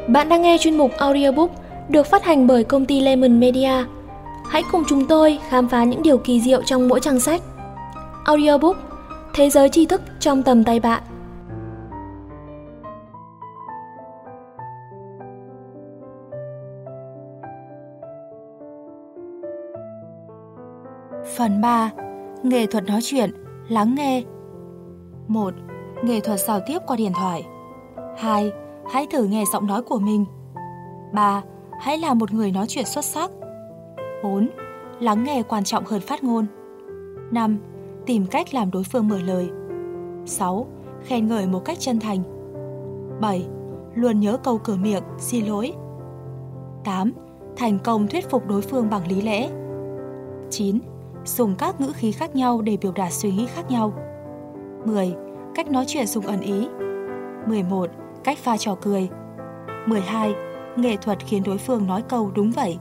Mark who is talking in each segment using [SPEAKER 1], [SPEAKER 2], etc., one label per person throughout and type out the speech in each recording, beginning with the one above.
[SPEAKER 1] Bạn đang nghe chuyên mục audiobook được phát hành bởi công ty Lemon Media. Hãy cùng chúng tôi khám phá những điều kỳ diệu trong mỗi trang sách. Audiobook, thế giới tri thức trong tầm tay bạn.
[SPEAKER 2] Phần 3. Nghệ thuật nói chuyện, lắng nghe. 1. Nghệ thuật giao tiếp qua điện thoại. 2. Hãy thử nghe giọng nói của mình. 3. Hãy là một người nói chuyện xuất sắc. 4. Lắng nghe quan trọng hơn phát ngôn. 5. Tìm cách làm đối phương mở lời. 6. Khen ngợi một cách chân thành. 7. Luôn nhớ câu cửa miệng, xin lỗi. 8. Thành công thuyết phục đối phương bằng lý lẽ. 9. Dùng các ngữ khí khác nhau để biểu đạt suy nghĩ khác nhau. 10. Cách nói chuyện dùng ẩn ý. 11. Cách pha trò cười. 12. Nghệ thuật khiến đối phương nói câu đúng vậy.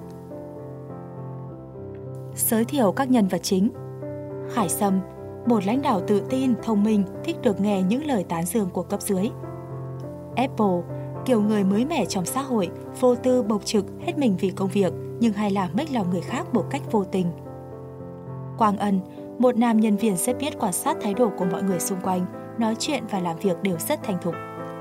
[SPEAKER 2] Giới thiệu các nhân vật chính. Khải Sâm, một lãnh đạo tự tin, thông minh, thích được nghe những lời tán dương của cấp dưới. Apple, kiểu người mới mẻ trong xã hội, vô tư bộc trực, hết mình vì công việc nhưng hay làm mếch lòng người khác một cách vô tình. Quang Ân, một nam nhân viên rất biết quan sát thái độ của mọi người xung quanh, nói chuyện và làm việc đều rất thành thục.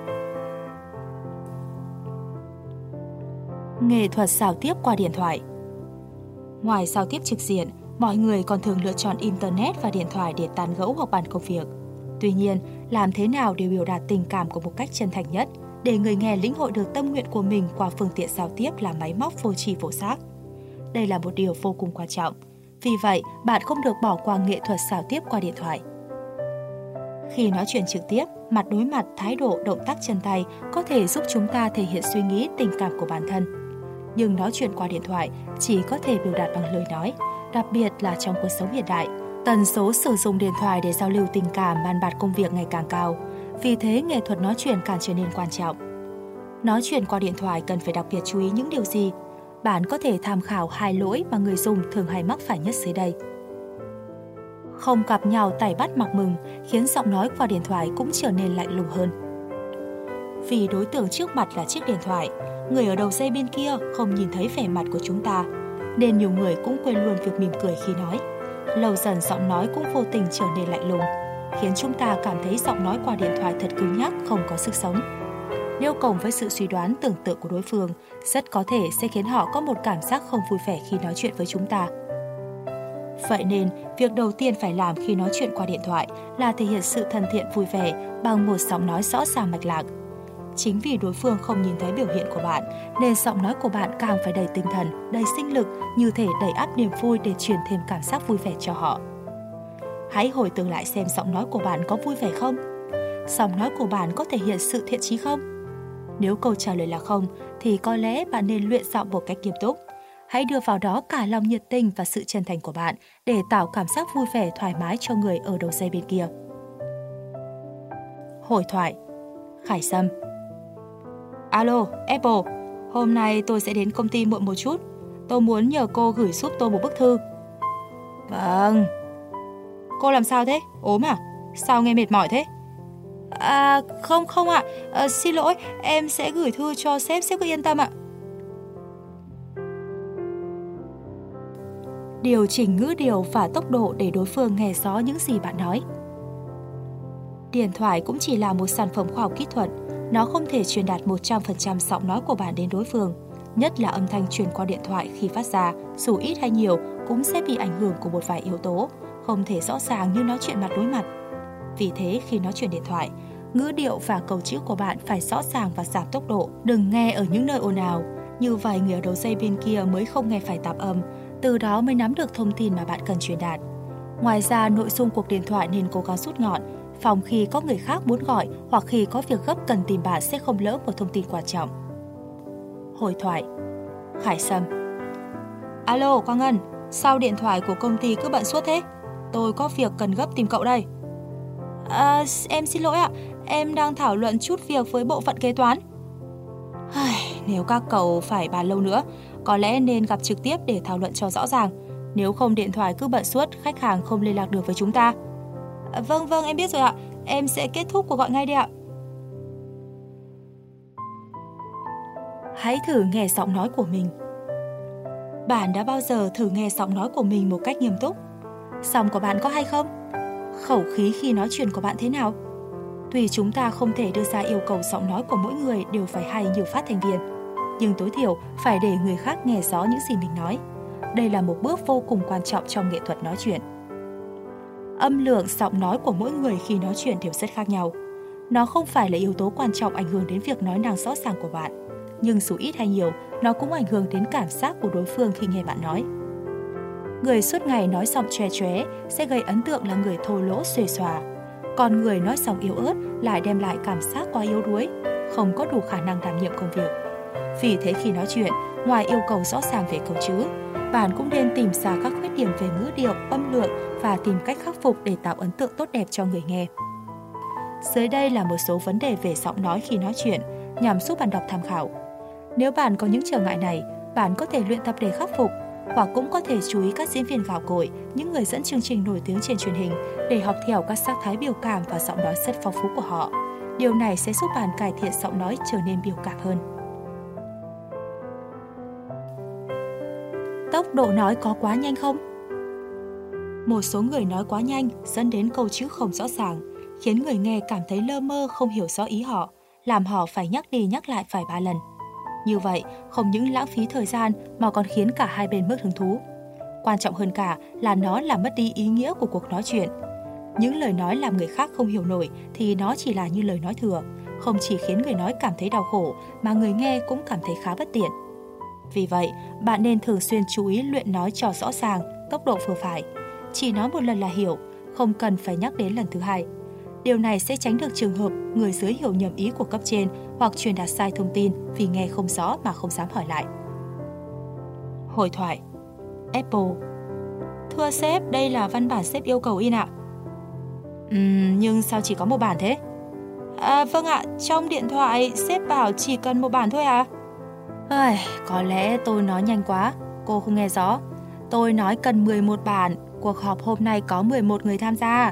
[SPEAKER 2] Nghệ thuật giao tiếp qua điện thoại. Ngoài giao tiếp trực diện, mọi người còn thường lựa chọn Internet và điện thoại để tán gẫu hoặc bàn công việc. Tuy nhiên, làm thế nào để biểu đạt tình cảm của một cách chân thành nhất, để người nghe lĩnh hội được tâm nguyện của mình qua phương tiện giao tiếp là máy móc vô tri vô giác? Đây là một điều vô cùng quan trọng. Vì vậy, bạn không được bỏ qua nghệ thuật giao tiếp qua điện thoại. Khi nói chuyện trực tiếp, mặt đối mặt, thái độ, động tác chân tay có thể giúp chúng ta thể hiện suy nghĩ, tình cảm của bản thân. Nhưng nói chuyện qua điện thoại chỉ có thể biểu đạt bằng lời nói, đặc biệt là trong cuộc sống hiện đại. Tần số sử dụng điện thoại để giao lưu tình cảm, bàn bạc công việc ngày càng cao. Vì thế, nghệ thuật nói chuyện càng trở nên quan trọng. Nói chuyện qua điện thoại cần phải đặc biệt chú ý những điều gì? Bạn có thể tham khảo 2 lỗi mà người dùng thường hay mắc phải nhất dưới đây. Không gặp nhau tay bắt mặt mừng khiến giọng nói qua điện thoại cũng trở nên lạnh lùng hơn. Vì đối tượng trước mặt là chiếc điện thoại, người ở đầu dây bên kia không nhìn thấy vẻ mặt của chúng ta, nên nhiều người cũng quên luôn việc mỉm cười khi nói. Lâu dần giọng nói cũng vô tình trở nên lạnh lùng, khiến chúng ta cảm thấy giọng nói qua điện thoại thật cứng nhắc, không có sức sống. Nếu cộng với sự suy đoán tưởng tượng của đối phương, rất có thể sẽ khiến họ có một cảm giác không vui vẻ khi nói chuyện với chúng ta. Vậy nên, việc đầu tiên phải làm khi nói chuyện qua điện thoại là thể hiện sự thân thiện vui vẻ bằng một giọng nói rõ ràng mạch lạc. Chính vì đối phương không nhìn thấy biểu hiện của bạn, nên giọng nói của bạn càng phải đầy tinh thần, đầy sinh lực, như thể đầy ắp niềm vui để truyền thêm cảm giác vui vẻ cho họ. Hãy hồi tưởng lại xem giọng nói của bạn có vui vẻ không? Giọng nói của bạn có thể hiện sự thiện chí không? Nếu câu trả lời là không, thì có lẽ bạn nên luyện giọng một cách nghiêm túc. Hãy đưa vào đó cả lòng nhiệt tình và sự chân thành của bạn để tạo cảm giác vui vẻ thoải mái cho người ở đầu dây bên kia. Hội thoại. Khải Sâm. Alo, Apple, hôm nay tôi sẽ đến công ty muộn một chút. Tôi muốn nhờ cô gửi giúp tôi một bức thư. Vâng. Cô làm sao thế? Ốm à? Sao nghe mệt mỏi thế? Không ạ. Xin lỗi, em sẽ gửi thư cho sếp cứ yên tâm ạ. Điều chỉnh ngữ điệu và tốc độ để đối phương nghe rõ những gì bạn nói. Điện thoại cũng chỉ là một sản phẩm khoa học kỹ thuật. Nó không thể truyền đạt 100% giọng nói của bạn đến đối phương. Nhất là âm thanh truyền qua điện thoại khi phát ra, dù ít hay nhiều, cũng sẽ bị ảnh hưởng của một vài yếu tố, không thể rõ ràng như nói chuyện mặt đối mặt. Vì thế, khi nói chuyện điện thoại, ngữ điệu và câu chữ của bạn phải rõ ràng và giảm tốc độ. Đừng nghe ở những nơi ồn ào. Như vậy, người ở đầu dây bên kia mới không nghe phải tạp âm, từ đó mới nắm được thông tin mà bạn cần truyền đạt. Ngoài ra, nội dung cuộc điện thoại nên cố gắng rút gọn, phòng khi có người khác muốn gọi hoặc khi có việc gấp cần tìm bạn sẽ không lỡ một thông tin quan trọng. Hội thoại. Khải Sâm. Alo, Quang Ân, sao điện thoại của công ty cứ bận suốt thế? Tôi có việc cần gấp tìm cậu đây. Em xin lỗi ạ, em đang thảo luận chút việc với bộ phận kế toán. Nếu các cậu phải bàn lâu nữa, có lẽ nên gặp trực tiếp để thảo luận cho rõ ràng. Nếu không điện thoại cứ bận suốt, khách hàng không liên lạc được với chúng ta. Vâng, em biết rồi ạ. Em sẽ kết thúc cuộc gọi ngay đây ạ. Hãy thử nghe giọng nói của mình. Bạn đã bao giờ thử nghe giọng nói của mình một cách nghiêm túc? Giọng của bạn có hay không? Khẩu khí khi nói chuyện của bạn thế nào? Tuy chúng ta không thể đưa ra yêu cầu giọng nói của mỗi người đều phải hay như phát thanh viên, nhưng tối thiểu phải để người khác nghe rõ những gì mình nói. Đây là một bước vô cùng quan trọng trong nghệ thuật nói chuyện. Âm lượng giọng nói của mỗi người khi nói chuyện đều rất khác nhau. Nó không phải là yếu tố quan trọng ảnh hưởng đến việc nói năng rõ ràng của bạn, nhưng dù ít hay nhiều, nó cũng ảnh hưởng đến cảm giác của đối phương khi nghe bạn nói. Người suốt ngày nói giọng chóe chóe sẽ gây ấn tượng là người thô lỗ xuề xòa, còn người nói giọng yếu ớt lại đem lại cảm giác quá yếu đuối, không có đủ khả năng đảm nhiệm công việc. Vì thế khi nói chuyện, ngoài yêu cầu rõ ràng về câu chữ, bạn cũng nên tìm ra các khuyết điểm về ngữ điệu, âm lượng và tìm cách khắc phục để tạo ấn tượng tốt đẹp cho người nghe. Dưới đây là một số vấn đề về giọng nói khi nói chuyện nhằm giúp bạn đọc tham khảo. Nếu bạn có những trở ngại này, bạn có thể luyện tập để khắc phục, hoặc cũng có thể chú ý các diễn viên gạo cội, những người dẫn chương trình nổi tiếng trên truyền hình để học theo các sắc thái biểu cảm và giọng nói rất phong phú của họ. Điều này sẽ giúp bạn cải thiện giọng nói trở nên biểu cảm hơn. Tốc độ nói có quá nhanh không? Một số người nói quá nhanh dẫn đến câu chữ không rõ ràng, khiến người nghe cảm thấy lơ mơ không hiểu rõ ý họ, làm họ phải nhắc đi nhắc lại vài ba lần. Như vậy, không những lãng phí thời gian mà còn khiến cả hai bên mất hứng thú. Quan trọng hơn cả là nó làm mất đi ý nghĩa của cuộc nói chuyện. Những lời nói làm người khác không hiểu nổi thì nó chỉ là như lời nói thừa, không chỉ khiến người nói cảm thấy đau khổ mà người nghe cũng cảm thấy khá bất tiện. Vì vậy, bạn nên thường xuyên chú ý luyện nói cho rõ ràng, tốc độ vừa phải. Chỉ nói một lần là hiểu, không cần phải nhắc đến lần thứ hai. Điều này sẽ tránh được trường hợp người dưới hiểu nhầm ý của cấp trên hoặc truyền đạt sai thông tin vì nghe không rõ mà không dám hỏi lại. Hội thoại. Apple. Thưa sếp, đây là văn bản sếp yêu cầu in ạ. Nhưng sao chỉ có một bản thế? Vâng ạ, trong điện thoại sếp bảo chỉ cần một bản thôi à? Có lẽ tôi nói nhanh quá, cô không nghe rõ. Tôi nói cần 11 bản, cuộc họp hôm nay có 11 người tham gia.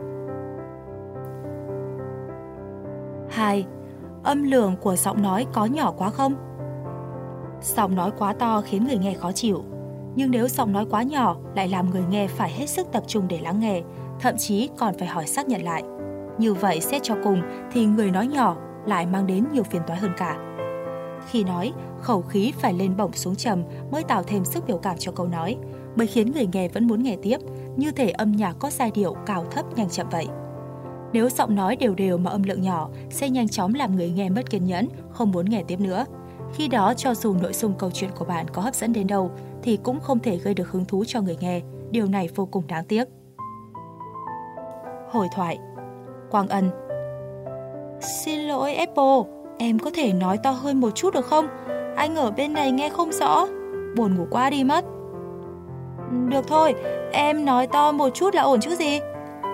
[SPEAKER 2] 2. Âm lượng của giọng nói có nhỏ quá không? Giọng nói quá to khiến người nghe khó chịu, nhưng nếu giọng nói quá nhỏ lại làm người nghe phải hết sức tập trung để lắng nghe, thậm chí còn phải hỏi xác nhận lại. Như vậy xét cho cùng thì người nói nhỏ lại mang đến nhiều phiền toái hơn cả. Khi nói, khẩu khí phải lên bổng xuống trầm mới tạo thêm sức biểu cảm cho câu nói, mới khiến người nghe vẫn muốn nghe tiếp, như thể âm nhạc có giai điệu cao thấp nhanh chậm vậy. Nếu giọng nói đều đều mà âm lượng nhỏ sẽ nhanh chóng làm người nghe mất kiên nhẫn, không muốn nghe tiếp nữa. Khi đó cho dù nội dung câu chuyện của bạn có hấp dẫn đến đâu thì cũng không thể gây được hứng thú cho người nghe. Điều này vô cùng đáng tiếc. Hội thoại. Quang Ân. Xin lỗi Apple, em có thể nói to hơn một chút được không? Anh ở bên này nghe không rõ. Buồn ngủ quá đi mất. Được thôi, em nói to một chút là ổn chứ gì?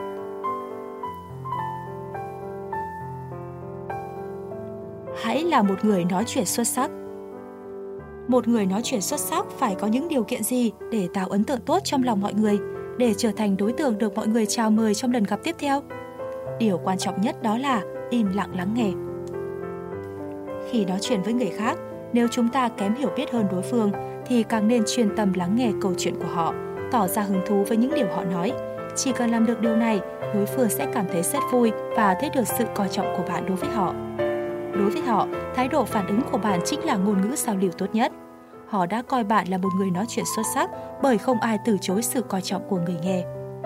[SPEAKER 2] Hãy là một người nói chuyện xuất sắc. Một người nói chuyện xuất sắc phải có những điều kiện gì để tạo ấn tượng tốt trong lòng mọi người, để trở thành đối tượng được mọi người chào mời trong lần gặp tiếp theo? Điều quan trọng nhất đó là im lặng lắng nghe. Khi nói chuyện với người khác, nếu chúng ta kém hiểu biết hơn đối phương thì càng nên chuyên tâm lắng nghe câu chuyện của họ, tỏ ra hứng thú với những điều họ nói. Chỉ cần làm được điều này, đối phương sẽ cảm thấy rất vui và thấy được sự coi trọng của bạn đối với họ. Đối với họ, thái độ phản ứng của bạn chính là ngôn ngữ giao lưu tốt nhất. Họ đã coi bạn là một người nói chuyện xuất sắc bởi không ai từ chối sự coi trọng của người nghe.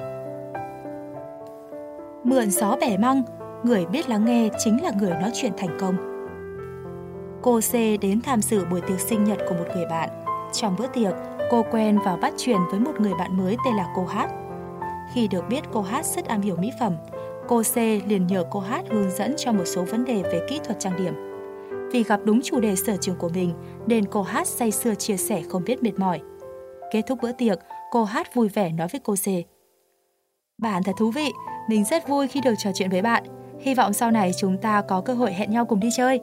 [SPEAKER 2] Mượn gió bẻ măng, người biết lắng nghe chính là người nói chuyện thành công. Cô C đến tham dự buổi tiệc sinh nhật của một người bạn. Trong bữa tiệc, cô quen và bắt chuyện với một người bạn mới tên là cô H. Khi được biết cô H rất am hiểu mỹ phẩm, cô C liền nhờ cô H hướng dẫn cho một số vấn đề về kỹ thuật trang điểm. Vì gặp đúng chủ đề sở trường của mình, nên cô H say sưa chia sẻ không biết mệt mỏi. Kết thúc bữa tiệc, cô H vui vẻ nói với cô C: Bạn thật thú vị, mình rất vui khi được trò chuyện với bạn. Hy vọng sau này chúng ta có cơ hội hẹn nhau cùng đi chơi.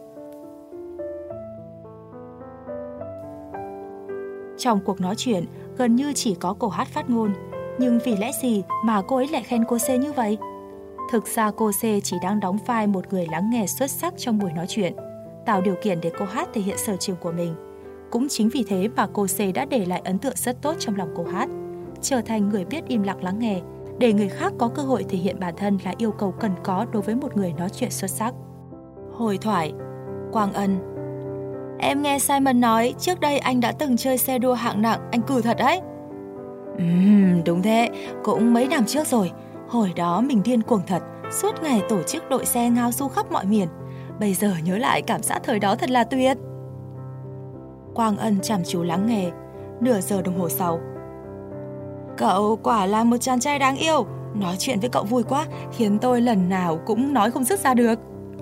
[SPEAKER 2] Trong cuộc nói chuyện, gần như chỉ có cô H phát ngôn. Nhưng vì lẽ gì mà cô ấy lại khen cô C như vậy? Thực ra cô C chỉ đang đóng vai một người lắng nghe xuất sắc trong buổi nói chuyện. tạo điều kiện để cô Hát thể hiện sở trường của mình. Cũng chính vì thế mà cô C đã để lại ấn tượng rất tốt trong lòng cô Hát, trở thành người biết im lặng lắng nghe, để người khác có cơ hội thể hiện bản thân là yêu cầu cần có đối với một người nói chuyện xuất sắc. Hồi thoại. Quang Ân: Em nghe Simon nói trước đây anh đã từng chơi xe đua hạng nặng, anh cừ thật đấy. Đúng thế, cũng mấy năm trước rồi. Hồi đó mình điên cuồng thật, suốt ngày tổ chức đội xe ngao du khắp mọi miền. Bây giờ nhớ lại cảm giác thời đó thật là tuyệt. Quang Ân chăm chú lắng nghe. Nửa giờ đồng hồ sau: Cậu quả là một chàng trai đáng yêu. Nói chuyện với cậu vui quá, khiến tôi lần nào cũng nói không dứt ra được.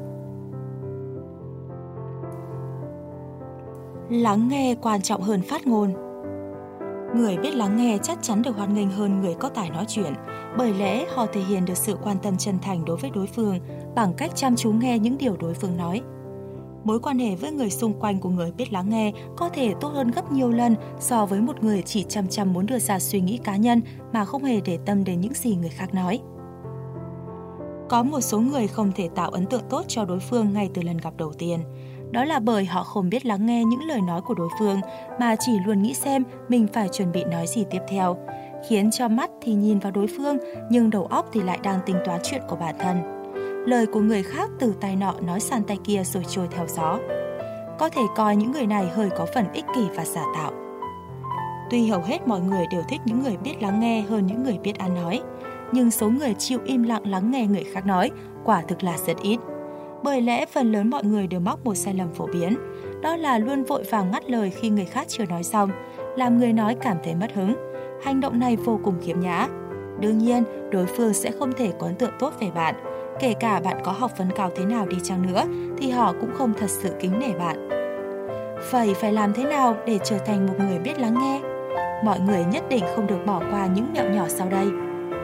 [SPEAKER 2] Lắng nghe quan trọng hơn phát ngôn. Người biết lắng nghe chắc chắn được hoan nghênh hơn người có tài nói chuyện, bởi lẽ họ thể hiện được sự quan tâm chân thành đối với đối phương bằng cách chăm chú nghe những điều đối phương nói. Mối quan hệ với người xung quanh của người biết lắng nghe có thể tốt hơn gấp nhiều lần so với một người chỉ chăm chăm muốn đưa ra suy nghĩ cá nhân mà không hề để tâm đến những gì người khác nói. Có một số người không thể tạo ấn tượng tốt cho đối phương ngay từ lần gặp đầu tiên. Đó là bởi họ không biết lắng nghe những lời nói của đối phương mà chỉ luôn nghĩ xem mình phải chuẩn bị nói gì tiếp theo, khiến cho mắt thì nhìn vào đối phương nhưng đầu óc thì lại đang tính toán chuyện của bản thân. Lời của người khác từ tai nọ nói sang tai kia rồi trôi theo gió. Có thể coi những người này hơi có phần ích kỷ và giả tạo. Tuy hầu hết mọi người đều thích những người biết lắng nghe hơn những người biết ăn nói, nhưng số người chịu im lặng lắng nghe người khác nói quả thực là rất ít. Bởi lẽ phần lớn mọi người đều mắc một sai lầm phổ biến, đó là luôn vội vàng ngắt lời khi người khác chưa nói xong, làm người nói cảm thấy mất hứng. Hành động này vô cùng khiếm nhã. Đương nhiên, đối phương sẽ không thể có ấn tượng tốt về bạn. Kể cả bạn có học vấn cao thế nào đi chăng nữa, thì họ cũng không thật sự kính nể bạn. Vậy phải làm thế nào để trở thành một người biết lắng nghe? Mọi người nhất định không được bỏ qua những mẹo nhỏ sau đây.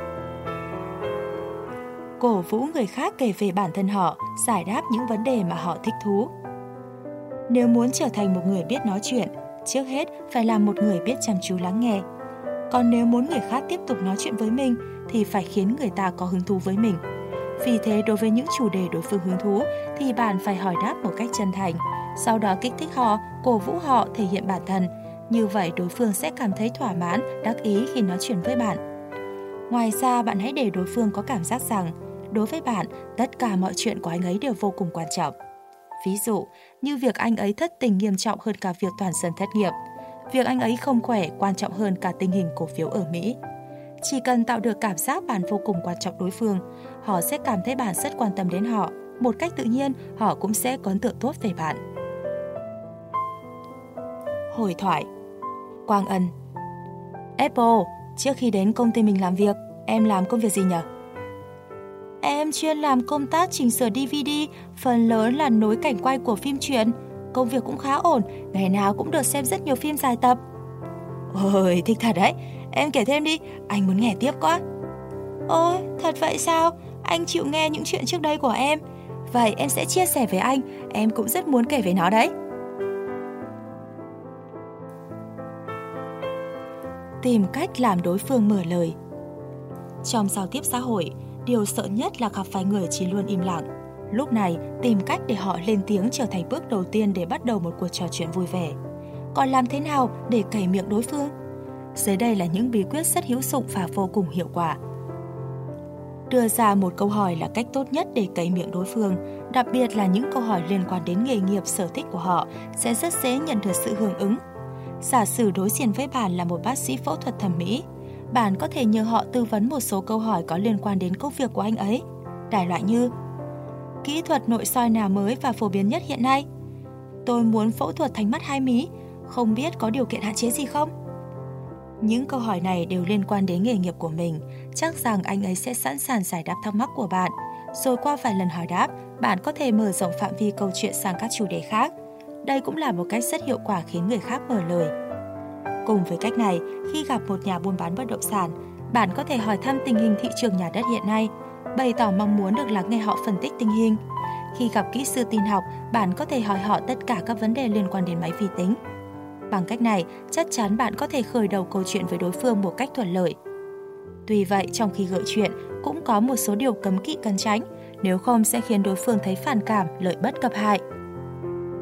[SPEAKER 2] Cổ vũ người khác kể về bản thân họ, giải đáp những vấn đề mà họ thích thú. Nếu muốn trở thành một người biết nói chuyện, trước hết phải là một người biết chăm chú lắng nghe. Còn nếu muốn người khác tiếp tục nói chuyện với mình thì phải khiến người ta có hứng thú với mình. Vì thế đối với những chủ đề đối phương hứng thú thì bạn phải hỏi đáp một cách chân thành, sau đó kích thích họ, cổ vũ họ thể hiện bản thân. Như vậy đối phương sẽ cảm thấy thỏa mãn, đắc ý khi nói chuyện với bạn. Ngoài ra bạn hãy để đối phương có cảm giác rằng đối với bạn, tất cả mọi chuyện của anh ấy đều vô cùng quan trọng. Ví dụ, như việc anh ấy thất tình nghiêm trọng hơn cả việc toàn dân thất nghiệp. Việc anh ấy không khỏe quan trọng hơn cả tình hình cổ phiếu ở Mỹ. Chỉ cần tạo được cảm giác bạn vô cùng quan trọng đối phương, họ sẽ cảm thấy bạn rất quan tâm đến họ. Một cách tự nhiên, họ cũng sẽ có ấn tượng tốt về bạn. Hồi thoại. Quang Ân: Apple, trước khi đến công ty mình làm việc, em làm công việc gì nhỉ? Em chuyên làm công tác chỉnh sửa DVD, phần lớn là nối cảnh quay của phim truyện. Công việc cũng khá ổn, ngày nào cũng được xem rất nhiều phim dài tập. Ôi, thích thật đấy, em kể thêm đi, anh muốn nghe tiếp quá. Ôi, thật vậy sao? Anh chịu nghe những chuyện trước đây của em. Vậy em sẽ chia sẻ với anh, em cũng rất muốn kể về nó đấy. Tìm cách làm đối phương mở lời. Trong giao tiếp xã hội, điều sợ nhất là gặp phải người chỉ luôn im lặng. Lúc này, tìm cách để họ lên tiếng trở thành bước đầu tiên để bắt đầu một cuộc trò chuyện vui vẻ. Còn làm thế nào để cẩy miệng đối phương? Dưới đây là những bí quyết rất hữu dụng và vô cùng hiệu quả. Đưa ra một câu hỏi là cách tốt nhất để cẩy miệng đối phương, đặc biệt là những câu hỏi liên quan đến nghề nghiệp, sở thích của họ sẽ rất dễ nhận được sự hưởng ứng. Giả sử đối diện với bạn là một bác sĩ phẫu thuật thẩm mỹ, bạn có thể nhờ họ tư vấn một số câu hỏi có liên quan đến công việc của anh ấy. Đại loại như: kỹ thuật nội soi nào mới và phổ biến nhất hiện nay? Tôi muốn phẫu thuật thành mắt hai mí, không biết có điều kiện hạn chế gì không? Những câu hỏi này đều liên quan đến nghề nghiệp của mình, chắc rằng anh ấy sẽ sẵn sàng giải đáp thắc mắc của bạn. Rồi qua vài lần hỏi đáp, bạn có thể mở rộng phạm vi câu chuyện sang các chủ đề khác. Đây cũng là một cách rất hiệu quả khiến người khác mở lời. Cùng với cách này, khi gặp một nhà buôn bán bất động sản, bạn có thể hỏi thăm tình hình thị trường nhà đất hiện nay, bày tỏ mong muốn được lắng nghe họ phân tích tình hình. Khi gặp kỹ sư tin học, bạn có thể hỏi họ tất cả các vấn đề liên quan đến máy vi tính. Bằng cách này, chắc chắn bạn có thể khởi đầu câu chuyện với đối phương một cách thuận lợi. Tuy vậy, trong khi gợi chuyện, cũng có một số điều cấm kỵ cần tránh, nếu không sẽ khiến đối phương thấy phản cảm, lợi bất cập hại.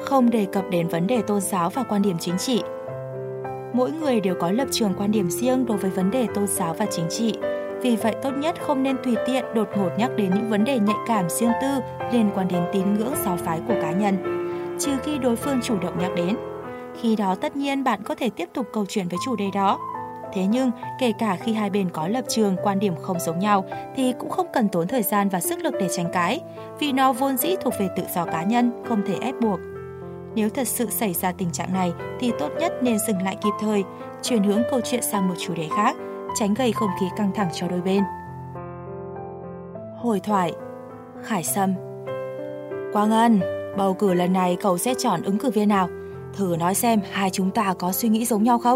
[SPEAKER 2] Không đề cập đến vấn đề tôn giáo và quan điểm chính trị. Mỗi người đều có lập trường quan điểm riêng đối với vấn đề tôn giáo và chính trị. Vì vậy tốt nhất không nên tùy tiện đột ngột nhắc đến những vấn đề nhạy cảm riêng tư liên quan đến tín ngưỡng giáo phái của cá nhân, trừ khi đối phương chủ động nhắc đến. Khi đó tất nhiên bạn có thể tiếp tục câu chuyện với chủ đề đó. Thế nhưng, kể cả khi hai bên có lập trường, quan điểm không giống nhau thì cũng không cần tốn thời gian và sức lực để tranh cãi, vì nó vốn dĩ thuộc về tự do cá nhân, không thể ép buộc. Nếu thật sự xảy ra tình trạng này thì tốt nhất nên dừng lại kịp thời, chuyển hướng câu chuyện sang một chủ đề khác, tránh gây không khí căng thẳng cho đôi bên. Hồi thoại. Khải Sâm: Quang Ân, bầu cử lần này cậu sẽ chọn ứng cử viên nào? Thử nói xem hai chúng ta có suy nghĩ giống nhau không?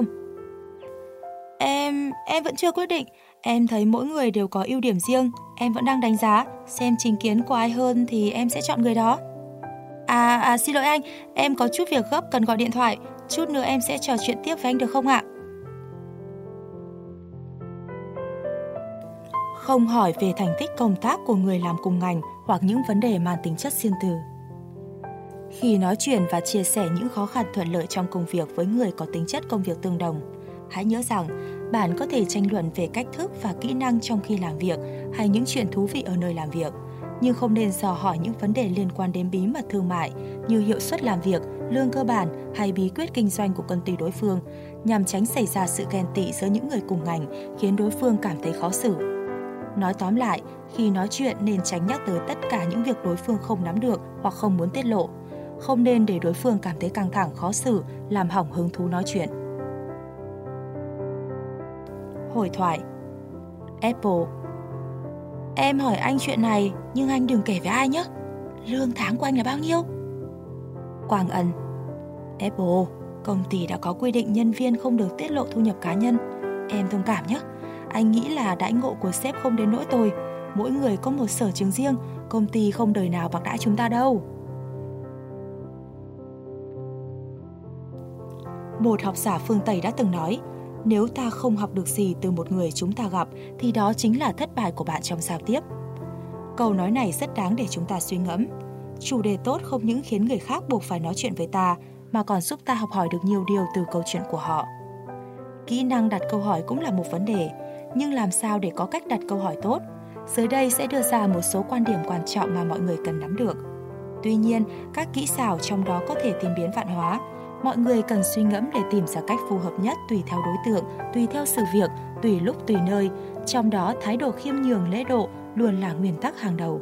[SPEAKER 2] Em vẫn chưa quyết định. Em thấy mỗi người đều có ưu điểm riêng. Em vẫn đang đánh giá, xem chính kiến của ai hơn thì em sẽ chọn người đó. Xin lỗi anh, em có chút việc gấp cần gọi điện thoại. Chút nữa em sẽ trò chuyện tiếp với anh được không ạ? Không hỏi về thành tích công tác của người làm cùng ngành hoặc những vấn đề mang tính chất riêng tư. Khi nói chuyện và chia sẻ những khó khăn thuận lợi trong công việc với người có tính chất công việc tương đồng, hãy nhớ rằng bạn có thể tranh luận về cách thức và kỹ năng trong khi làm việc hay những chuyện thú vị ở nơi làm việc, nhưng không nên dò hỏi những vấn đề liên quan đến bí mật thương mại như hiệu suất làm việc, lương cơ bản hay bí quyết kinh doanh của công ty đối phương, nhằm tránh xảy ra sự ghen tị giữa những người cùng ngành khiến đối phương cảm thấy khó xử. Nói tóm lại, khi nói chuyện nên tránh nhắc tới tất cả những việc đối phương không nắm được hoặc không muốn tiết lộ. Không nên để đối phương cảm thấy căng thẳng, khó xử, làm hỏng hứng thú nói chuyện. Hồi thoại. Apple: Em hỏi anh chuyện này, nhưng anh đừng kể với ai nhé. Lương tháng của anh là bao nhiêu? Quang Ân: Apple, công ty đã có quy định nhân viên không được tiết lộ thu nhập cá nhân. Em thông cảm nhé. Anh nghĩ là đãi ngộ của sếp không đến nỗi tồi. Mỗi người có một sở trường riêng, công ty không đời nào bạc đãi chúng ta đâu. Một học giả phương Tây đã từng nói, nếu ta không học được gì từ một người chúng ta gặp thì đó chính là thất bại của bạn trong giao tiếp. Câu nói này rất đáng để chúng ta suy ngẫm. Chủ đề tốt không những khiến người khác buộc phải nói chuyện với ta, mà còn giúp ta học hỏi được nhiều điều từ câu chuyện của họ. Kỹ năng đặt câu hỏi cũng là một vấn đề, nhưng làm sao để có cách đặt câu hỏi tốt? Dưới đây sẽ đưa ra một số quan điểm quan trọng mà mọi người cần nắm được. Tuy nhiên, các kỹ xảo trong đó có thể tìm biến vạn hóa. Mọi người cần suy ngẫm để tìm ra cách phù hợp nhất tùy theo đối tượng, tùy theo sự việc, tùy lúc tùy nơi. Trong đó, thái độ khiêm nhường lễ độ luôn là nguyên tắc hàng đầu.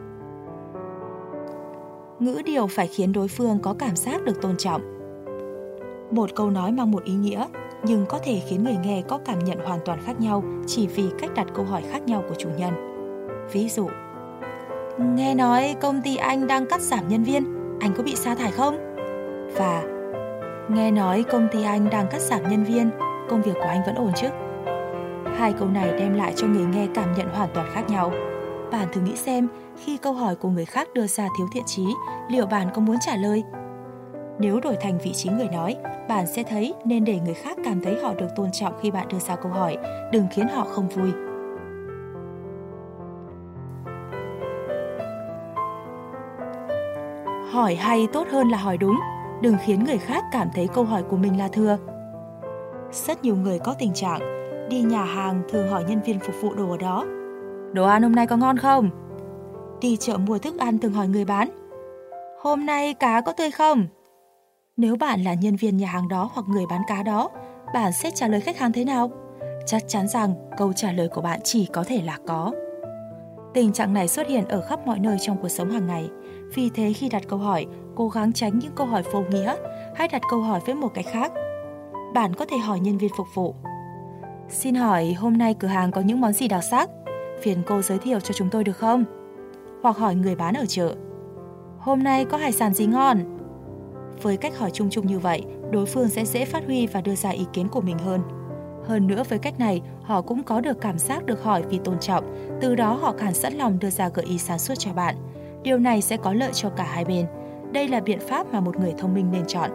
[SPEAKER 2] Ngữ điệu phải khiến đối phương có cảm giác được tôn trọng. Một câu nói mang một ý nghĩa, nhưng có thể khiến người nghe có cảm nhận hoàn toàn khác nhau chỉ vì cách đặt câu hỏi khác nhau của chủ nhân. Ví dụ: Nghe nói công ty anh đang cắt giảm nhân viên, anh có bị sa thải không? Và nghe nói công ty anh đang cắt giảm nhân viên, công việc của anh vẫn ổn chứ? Hai câu này đem lại cho người nghe cảm nhận hoàn toàn khác nhau. Bạn thử nghĩ xem, khi câu hỏi của người khác đưa ra thiếu thiện chí, liệu bạn có muốn trả lời? Nếu đổi thành vị trí người nói, bạn sẽ thấy nên để người khác cảm thấy họ được tôn trọng khi bạn đưa ra câu hỏi, đừng khiến họ không vui. Hỏi hay tốt hơn là hỏi đúng, đừng khiến người khác cảm thấy câu hỏi của mình là thừa. Rất nhiều người có tình trạng đi nhà hàng thường hỏi nhân viên phục vụ đồ ở đó: Đồ ăn hôm nay có ngon không? Đi chợ mua thức ăn thường hỏi người bán: Hôm nay cá có tươi không? Nếu bạn là nhân viên nhà hàng đó hoặc người bán cá đó, bạn sẽ trả lời khách hàng thế nào? Chắc chắn rằng câu trả lời của bạn chỉ có thể là có. Tình trạng này xuất hiện ở khắp mọi nơi trong cuộc sống hàng ngày. Vì thế khi đặt câu hỏi, cố gắng tránh những câu hỏi vô nghĩa, hãy đặt câu hỏi với một cách khác. Bạn có thể hỏi nhân viên phục vụ: Xin hỏi hôm nay cửa hàng có những món gì đặc sắc? Phiền cô giới thiệu cho chúng tôi được không? Hoặc hỏi người bán ở chợ: Hôm nay có hải sản gì ngon? Với cách hỏi chung chung như vậy, đối phương sẽ dễ phát huy và đưa ra ý kiến của mình hơn. Hơn nữa với cách này, họ cũng có được cảm giác được hỏi vì tôn trọng, từ đó họ càng sẵn lòng đưa ra gợi ý sáng suốt cho bạn. Điều này sẽ có lợi cho cả hai bên. Đây là biện pháp mà một người thông minh nên chọn.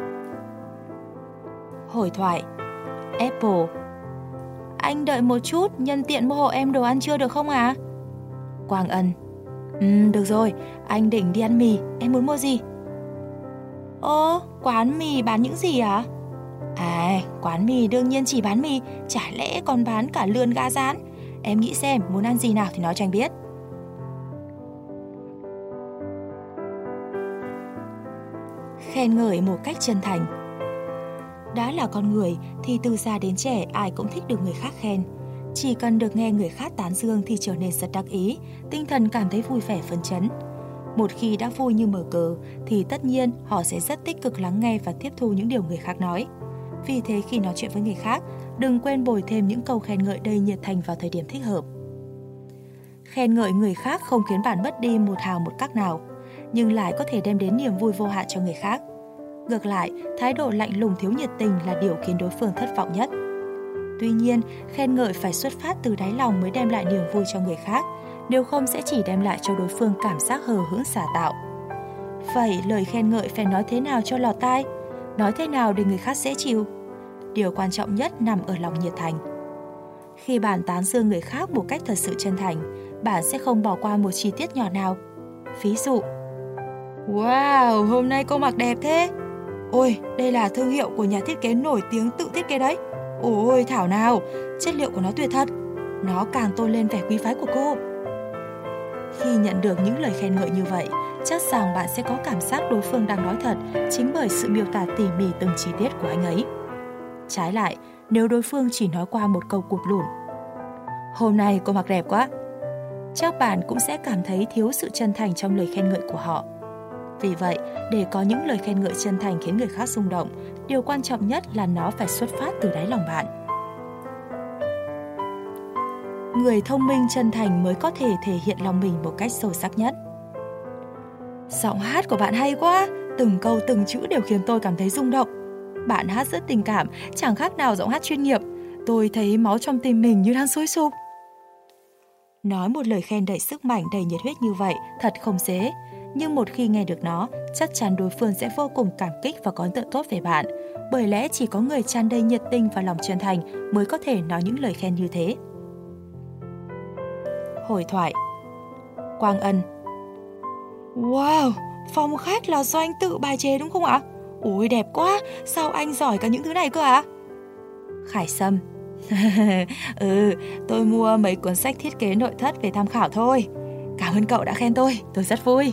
[SPEAKER 2] Hồi thoại. Apple: Anh đợi một chút, nhân tiện mua hộ em đồ ăn trưa được không ạ? Quang Ân: Được rồi, anh định đi ăn mì, em muốn mua gì? Ồ, quán mì bán những gì à? À, quán mì đương nhiên chỉ bán mì, chả lẽ còn bán cả lươn gà rán. Em nghĩ xem, muốn ăn gì nào thì nói cho anh biết. Khen ngợi một cách chân thành. Đã là con người thì từ già đến trẻ ai cũng thích được người khác khen. Chỉ cần được nghe người khác tán dương thì trở nên rất đắc ý, tinh thần cảm thấy vui vẻ phấn chấn. Một khi đã vui như mở cờ thì tất nhiên họ sẽ rất tích cực lắng nghe và tiếp thu những điều người khác nói. Vì thế khi nói chuyện với người khác, đừng quên bồi thêm những câu khen ngợi đầy nhiệt thành vào thời điểm thích hợp. Khen ngợi người khác không khiến bạn mất đi một hào một cắc nào, nhưng lại có thể đem đến niềm vui vô hạn cho người khác. Ngược lại, thái độ lạnh lùng thiếu nhiệt tình là điều khiến đối phương thất vọng nhất. Tuy nhiên, khen ngợi phải xuất phát từ đáy lòng mới đem lại niềm vui cho người khác, nếu không sẽ chỉ đem lại cho đối phương cảm giác hờ hững xả tạo. Vậy lời khen ngợi phải nói thế nào cho lọt tai? Nói thế nào để người khác dễ chịu? Điều quan trọng nhất nằm ở lòng nhiệt thành. Khi bạn tán dương người khác một cách thật sự chân thành, bạn sẽ không bỏ qua một chi tiết nhỏ nào. Ví dụ: wow, hôm nay cô mặc đẹp thế. Ôi, đây là thương hiệu của nhà thiết kế nổi tiếng tự thiết kế đấy. Ôi, thảo nào, chất liệu của nó tuyệt thật. Nó càng tôn lên vẻ quý phái của cô. Khi nhận được những lời khen ngợi như vậy, chắc rằng bạn sẽ có cảm giác đối phương đang nói thật chính bởi sự miêu tả tỉ mỉ từng chi tiết của anh ấy. Trái lại, nếu đối phương chỉ nói qua một câu cụt lủn: hôm nay cô mặc đẹp quá, chắc bạn cũng sẽ cảm thấy thiếu sự chân thành trong lời khen ngợi của họ. Vì vậy, để có những lời khen ngợi chân thành khiến người khác rung động, điều quan trọng nhất là nó phải xuất phát từ đáy lòng bạn. Người thông minh chân thành mới có thể thể hiện lòng mình một cách sâu sắc nhất. Giọng hát của bạn hay quá, từng câu từng chữ đều khiến tôi cảm thấy rung động. Bạn hát rất tình cảm, chẳng khác nào giọng hát chuyên nghiệp. Tôi thấy máu trong tim mình như đang sôi sục. Nói một lời khen đầy sức mạnh, đầy nhiệt huyết như vậy thật không dễ. Nhưng một khi nghe được nó, chắc chắn đối phương sẽ vô cùng cảm kích và có ấn tượng tốt về bạn. Bởi lẽ chỉ có người tràn đầy nhiệt tình và lòng chân thành mới có thể nói những lời khen như thế. Hồi thoại. Quang Ân: wow, phòng khách là do anh tự bài chế đúng không ạ? Ôi đẹp quá, sao anh giỏi cả những thứ này cơ ạ? Khải Sâm: tôi mua mấy cuốn sách thiết kế nội thất về tham khảo thôi. Cảm ơn cậu đã khen tôi rất vui.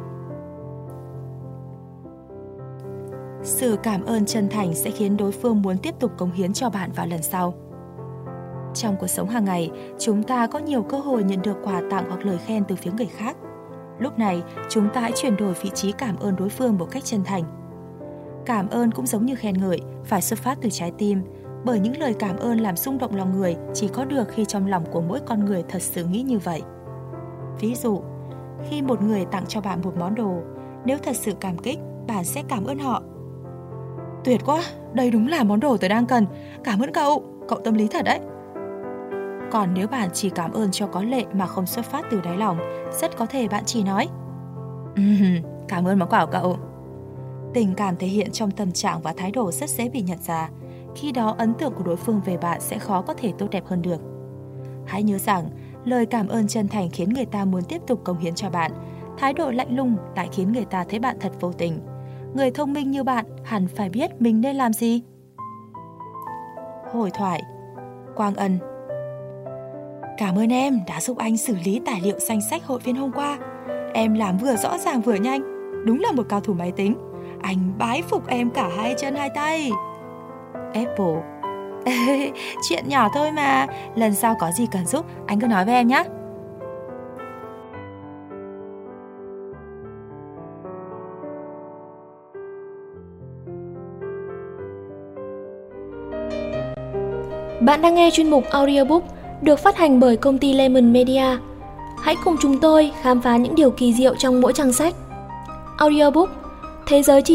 [SPEAKER 2] Sự cảm ơn chân thành sẽ khiến đối phương muốn tiếp tục cống hiến cho bạn vào lần sau. Trong cuộc sống hàng ngày, chúng ta có nhiều cơ hội nhận được quà tặng hoặc lời khen từ phía người khác. Lúc này, chúng ta hãy chuyển đổi vị trí cảm ơn đối phương một cách chân thành. Cảm ơn cũng giống như khen ngợi, phải xuất phát từ trái tim, bởi những lời cảm ơn làm rung động lòng người chỉ có được khi trong lòng của mỗi con người thật sự nghĩ như vậy. Ví dụ, khi một người tặng cho bạn một món đồ, nếu thật sự cảm kích, bạn sẽ cảm ơn họ. Tuyệt quá, đây đúng là món đồ tôi đang cần. Cảm ơn cậu, cậu tâm lý thật đấy. Còn nếu bạn chỉ cảm ơn cho có lệ mà không xuất phát từ đáy lòng, rất có thể bạn chỉ nói: cảm ơn món quà của cậu. Tình cảm thể hiện trong tâm trạng và thái độ rất dễ bị nhận ra. Khi đó ấn tượng của đối phương về bạn sẽ khó có thể tốt đẹp hơn được. Hãy nhớ rằng, lời cảm ơn chân thành khiến người ta muốn tiếp tục cống hiến cho bạn. Thái độ lạnh lùng lại khiến người ta thấy bạn thật vô tình. Người thông minh như bạn hẳn phải biết mình nên làm gì. Hồi thoại. Quang Ân: cảm ơn em đã giúp anh xử lý tài liệu danh sách hội viên hôm qua. Em làm vừa rõ ràng vừa nhanh. Đúng là một cao thủ máy tính. Anh bái phục em cả hai chân hai tay. Apple: chuyện nhỏ thôi mà, lần sau có gì cần giúp anh cứ nói với em nhé.
[SPEAKER 1] Bạn đang nghe chuyên mục audiobook được phát hành bởi công ty Lemon Media. Hãy cùng chúng tôi khám phá những điều kỳ diệu trong mỗi trang sách. Audiobook, thế giới